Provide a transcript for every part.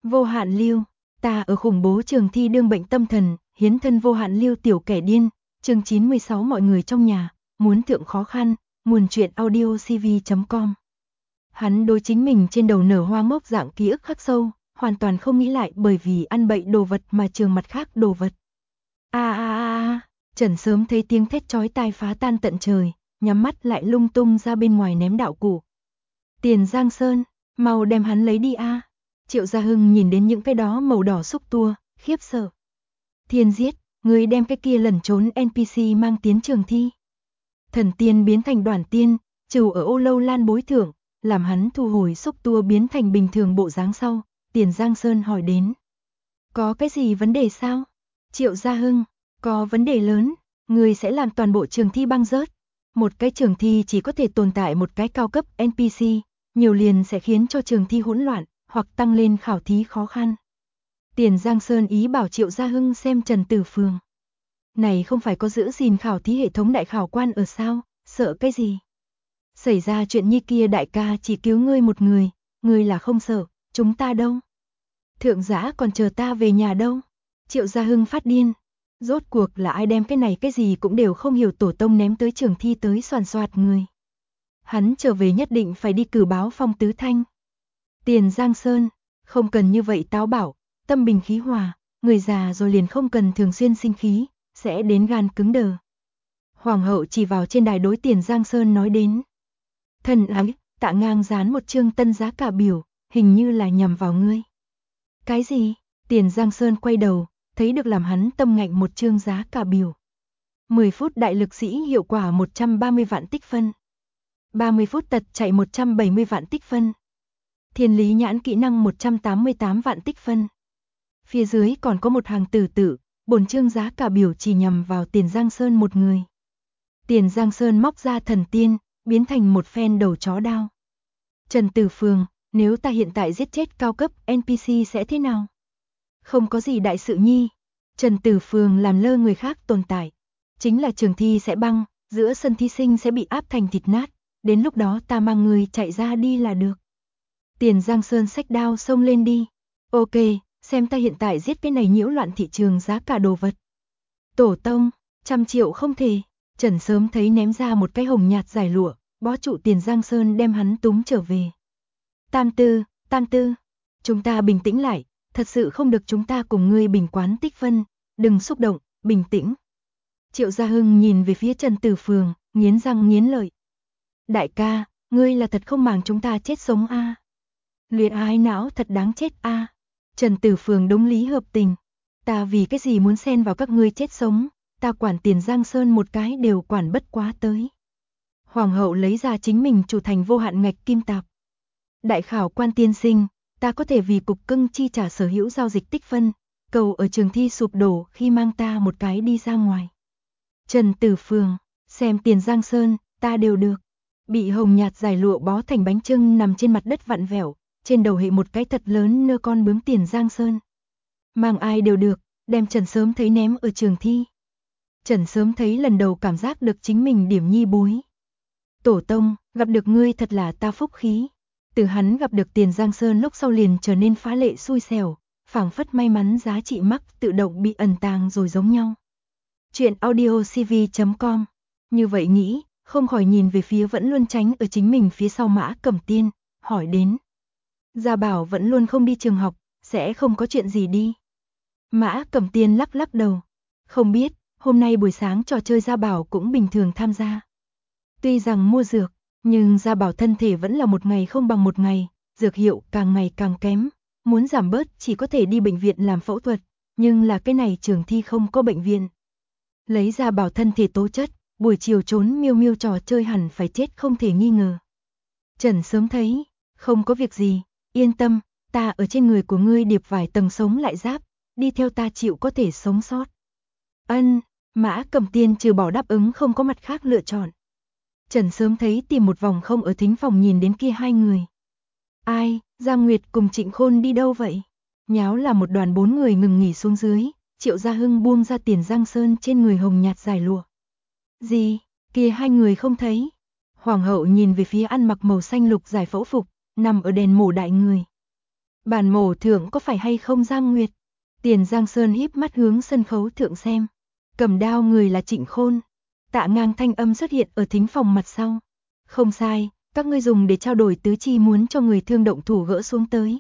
Vô hạn lưu, ta ở khủng bố trường thi đương bệnh tâm thần, hiến thân vô hạn lưu tiểu kẻ điên, chương 96 mọi người trong nhà, muốn thượng khó khăn, nguồn truyện audiocv.com. Hắn đối chính mình trên đầu nở hoa mốc dạng ký ức khắc sâu, hoàn toàn không nghĩ lại bởi vì ăn bậy đồ vật mà trường mặt khác đồ vật. Trần sớm thấy tiếng thét chói tai phá tan tận trời, nhắm mắt lại lung tung ra bên ngoài ném đạo cụ. Tiền Giang Sơn, mau đem hắn lấy đi a. Triệu Gia Hưng nhìn đến những cái đó màu đỏ xúc tua, khiếp sợ. Thiên giết, người đem cái kia lẩn trốn NPC mang tiến trường thi. Thần tiên biến thành đoàn tiên, trừ ở ô lâu lan bối thưởng, làm hắn thu hồi xúc tua biến thành bình thường bộ dáng sau, Tiền Giang Sơn hỏi đến. Có cái gì vấn đề sao? Triệu Gia Hưng, có vấn đề lớn, người sẽ làm toàn bộ trường thi băng rớt. Một cái trường thi chỉ có thể tồn tại một cái cao cấp NPC, nhiều liền sẽ khiến cho trường thi hỗn loạn, hoặc tăng lên khảo thí khó khăn. Tiền Giang Sơn ý bảo Triệu Gia Hưng xem Trần Tử Phường. Này không phải có giữ gìn khảo thí hệ thống đại khảo quan ở sao, sợ cái gì? Xảy ra chuyện như kia đại ca chỉ cứu ngươi một người, ngươi là không sợ, chúng ta đâu? Thượng giã còn chờ ta về nhà đâu? Triệu Gia Hưng phát điên. Rốt cuộc là ai đem cái này cái gì cũng đều không hiểu tổ tông ném tới trường thi tới soàn soạt người. Hắn trở về nhất định phải đi cử báo Phong Tứ Thanh. Tiền Giang Sơn, không cần như vậy táo bạo, tâm bình khí hòa, người già rồi liền không cần thường xuyên sinh khí, sẽ đến gan cứng đờ. Hoàng hậu chỉ vào trên đài đối Tiền Giang Sơn nói đến. Thần ái, Tạ Ngang dán một chương tân giá cả biểu, hình như là nhằm vào ngươi. Cái gì? Tiền Giang Sơn quay đầu, thấy được làm hắn tâm ngạnh một chương giá cả biểu. 10 phút đại lực sĩ hiệu quả 130 vạn tích phân. 30 phút tật chạy 170 vạn tích phân. Thiên lý nhãn kỹ năng 188 vạn tích phân. Phía dưới còn có một hàng từ tự, bổn chương giá cả biểu chỉ nhằm vào Tiền Giang Sơn một người. Tiền Giang Sơn móc ra thần tiên, biến thành một phen đầu chó đao. Trần Tử Phường, nếu ta hiện tại giết chết cao cấp NPC sẽ thế nào? Không có gì đại sự nhi. Trần Tử Phường làm lơ người khác tồn tại. Chính là trường thi sẽ băng, giữa sân thí sinh sẽ bị áp thành thịt nát. Đến lúc đó ta mang người chạy ra đi là được. Tiền Giang Sơn xách đao xông lên đi. Ok, xem ta hiện tại giết cái này nhiễu loạn thị trường giá cả đồ vật. Tổ tông, 100 triệu không thể. Trần sớm thấy ném ra một cái hồng nhạt giải lụa, bó trụ Tiền Giang Sơn đem hắn túm trở về. Tam tư, chúng ta bình tĩnh lại, thật sự không được chúng ta cùng ngươi bình quán tích phân, đừng xúc động, bình tĩnh. Triệu Gia Hưng nhìn về phía Trần Tử Phường, nghiến răng nghiến lợi. Đại ca, ngươi là thật không màng chúng ta chết sống a? Luyện ái não thật đáng chết a. Trần Tử Phường đúng lý hợp tình. Ta vì cái gì muốn xen vào các ngươi chết sống, ta quản Tiền Giang Sơn một cái đều quản bất quá tới. Hoàng hậu lấy ra chính mình chủ thành vô hạn ngạch kim tạp. Đại khảo quan tiên sinh, ta có thể vì cục cưng chi trả sở hữu giao dịch tích phân, cầu ở trường thi sụp đổ khi mang ta một cái đi ra ngoài. Trần Tử Phường, xem Tiền Giang Sơn, ta đều được. Bị hồng nhạt giải lụa bó thành bánh chưng nằm trên mặt đất vặn vẹo, trên đầu hệ một cái thật lớn nơ con bướm Tiền Giang Sơn. Mang ai đều được, đem Trần sớm thấy ném ở trường thi. Trần sớm thấy lần đầu cảm giác được chính mình điểm nhi bối. Tổ tông, gặp được ngươi thật là ta phúc khí. Từ hắn gặp được Tiền Giang Sơn lúc sau liền trở nên phá lệ xui xẻo, phảng phất may mắn giá trị mắc tự động bị ẩn tàng rồi giống nhau. Chuyện audiocv.com. Như vậy nghĩ, không khỏi nhìn về phía vẫn luôn tránh ở chính mình phía sau Mã Cẩm Tiên, hỏi đến. Gia Bảo vẫn luôn không đi trường học, sẽ không có chuyện gì đi. Mã Cẩm Tiên lắc lắc đầu. Không biết, hôm nay buổi sáng trò chơi Gia Bảo cũng bình thường tham gia. Tuy rằng mua dược, nhưng Gia Bảo thân thể vẫn là một ngày không bằng một ngày, dược hiệu càng ngày càng kém, muốn giảm bớt chỉ có thể đi bệnh viện làm phẫu thuật, nhưng là cái này trường thi không có bệnh viện. Lấy Gia Bảo thân thể tố chất, buổi chiều trốn miêu miêu trò chơi hẳn phải chết không thể nghi ngờ. Trần sớm thấy, không có việc gì, yên tâm, ta ở trên người của ngươi điệp vài tầng sống lại giáp, đi theo ta chịu có thể sống sót. Ân, Mã Cẩm Tiên trừ bỏ đáp ứng không có mặt khác lựa chọn. Trần sớm thấy tìm một vòng không ở thính phòng nhìn đến kia hai người. Ai, Giang Nguyệt cùng Trịnh Khôn đi đâu vậy? Nháo là một đoàn 4 người ngừng nghỉ xuống dưới, Triệu Gia Hưng buông ra Tiền Giang Sơn trên người hồng nhạt giải lụa. Gì, kia hai người không thấy. Hoàng hậu nhìn về phía ăn mặc màu xanh lục giải phẫu phục, nằm ở đèn mổ đại người. Bản mổ thượng có phải hay không Giang Nguyệt? Tiền Giang Sơn híp mắt hướng sân khấu thượng xem. Cầm đao người là Trịnh Khôn. Tạ Ngang thanh âm xuất hiện ở thính phòng mặt sau. Không sai, các ngươi dùng để trao đổi tứ chi muốn cho người thương động thủ gỡ xuống tới.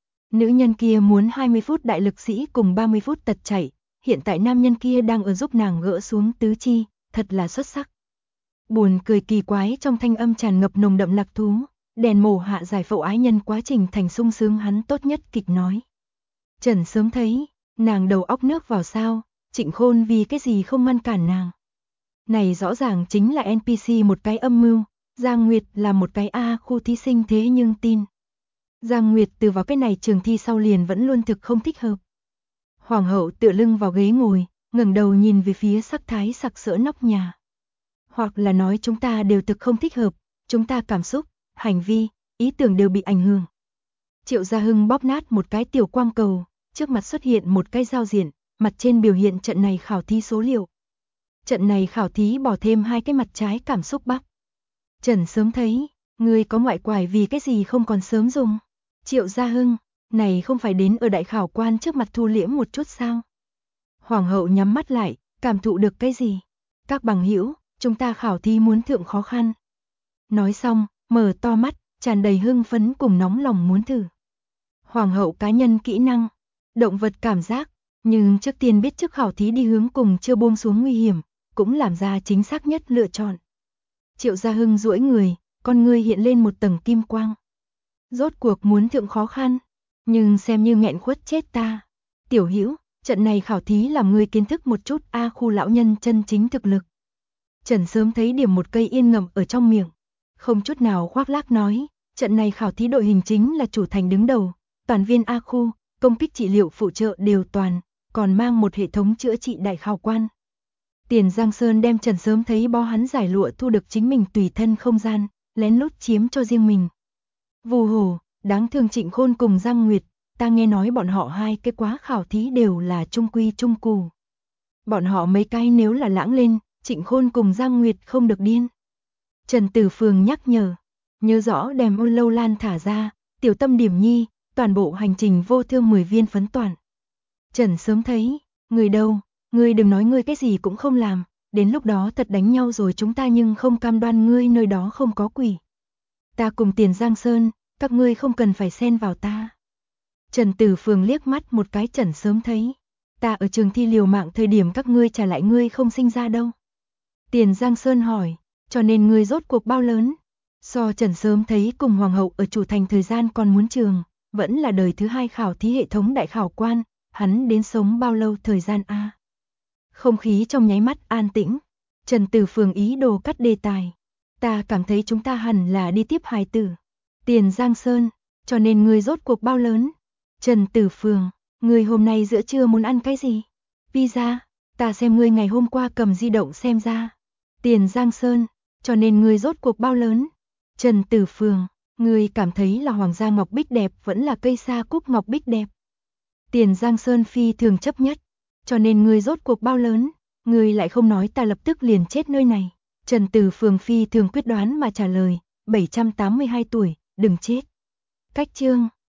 Nữ nhân kia muốn 20 phút đại lực sĩ cùng 30 phút tật chạy, hiện tại nam nhân kia đang ở giúp nàng gỡ xuống tứ chi, thật là xuất sắc. Buồn cười kỳ quái trong thanh âm tràn ngập nồng đậm lạc thú, đèn mổ hạ giải phẫu ái nhân quá trình thành sung sướng hắn tốt nhất kịch nói. Trần sớm thấy, nàng đầu óc nước vào sao, Trịnh Khôn vì cái gì không ngăn cản nàng. Này rõ ràng chính là NPC một cái âm mưu, Giang Nguyệt là một cái A khu thí sinh thế nhưng tin. Giang Nguyệt từ vào cái này trường thi sau liền vẫn luôn thực không thích hợp. Hoàng hậu tựa lưng vào ghế ngồi, ngẩng đầu nhìn về phía sắc thái sặc sỡ nóc nhà. Hoặc là nói chúng ta đều thực không thích hợp, chúng ta cảm xúc, hành vi, ý tưởng đều bị ảnh hưởng. Triệu Gia Hưng bóp nát một cái tiểu quang cầu, trước mặt xuất hiện một cái giao diện, mặt trên biểu hiện trận này khảo thí số liệu. Trận này khảo thí bỏ thêm 2 cái mặt trái cảm xúc bắc. Trần sớm thấy, người có ngoại quải vì cái gì không còn sớm dùng. Triệu Gia Hưng, này không phải đến ở đại khảo quan trước mặt thu liễm một chút sao? Hoàng hậu nhắm mắt lại, cảm thụ được cái gì? Các bằng hữu, chúng ta khảo thí muốn thượng khó khăn. Nói xong, mở to mắt, tràn đầy hưng phấn cùng nóng lòng muốn thử. Hoàng hậu cá nhân kỹ năng, động vật cảm giác, nhưng trước tiên biết trước khảo thí đi hướng cùng chưa buông xuống nguy hiểm, cũng làm ra chính xác nhất lựa chọn. Triệu Gia Hưng duỗi người, con ngươi hiện lên một tầng kim quang. Rốt cuộc muốn thượng khó khăn, nhưng xem như nghẹn khuất chết ta. Tiểu Hữu, trận này khảo thí làm ngươi kiến thức một chút A khu lão nhân chân chính thực lực. Trần sớm thấy điểm một cây yên ngậm ở trong miệng, không chút nào khoác lác nói, trận này khảo thí đội hình chính là chủ thành đứng đầu, toàn viên A khu, công kích trị liệu phụ trợ đều toàn, còn mang một hệ thống chữa trị đại khảo quan. Tiền Giang Sơn đem Trần sớm thấy bó hắn giải lụa thu được chính mình tùy thân không gian, lén lút chiếm cho riêng mình. Vù hồ, đáng thương Trịnh Khôn cùng Giang Nguyệt, ta nghe nói bọn họ hai cái quá khảo thí đều là trung quy trung cù. Bọn họ mấy cái nếu là lãng lên, Trịnh Khôn cùng Giang Nguyệt không được điên. Trần Tử Phường nhắc nhớ rõ đem Ôn Lâu Lan thả ra, tiểu tâm điểm nhi, toàn bộ hành trình vô thương 10 viên phấn toàn. Trần sớm thấy, người đâu, ngươi đừng nói ngươi cái gì cũng không làm, đến lúc đó thật đánh nhau rồi chúng ta nhưng không cam đoan ngươi nơi đó không có quỷ. Ta cùng Tiền Giang Sơn, các ngươi không cần phải xen vào ta. Trần Tử Phường liếc mắt một cái Trần sớm thấy, ta ở trường thi liều mạng thời điểm các ngươi trả lại ngươi không sinh ra đâu. Tiền Giang Sơn hỏi, cho nên ngươi rốt cuộc bao lớn? So Trần sớm thấy cùng Hoàng hậu ở chủ thành thời gian còn muốn trường, vẫn là đời thứ 2 khảo thí hệ thống đại khảo quan, hắn đến sống bao lâu thời gian a? Không khí trong nháy mắt an tĩnh, Trần Tử Phường ý đồ cắt đề tài. Ta cảm thấy chúng ta hẳn là đi tiếp hài tử. Tiền Giang Sơn, cho nên ngươi rốt cuộc bao lớn? Trần Tử Phường, ngươi hôm nay giữa trưa muốn ăn cái gì? Pizza, ta xem ngươi ngày hôm qua cầm di động xem ra. Tiền Giang Sơn, cho nên ngươi rốt cuộc bao lớn? Trần Tử Phường, ngươi cảm thấy là Hoàng gia ngọc bích đẹp vẫn là cây sa cúc ngọc bích đẹp? Tiền Giang Sơn phi thường chấp nhất, cho nên ngươi rốt cuộc bao lớn? Ngươi lại không nói ta lập tức liền chết nơi này. Trần Tử Phường phi thường quyết đoán mà trả lời, 782 tuổi, đừng chết. Cách chương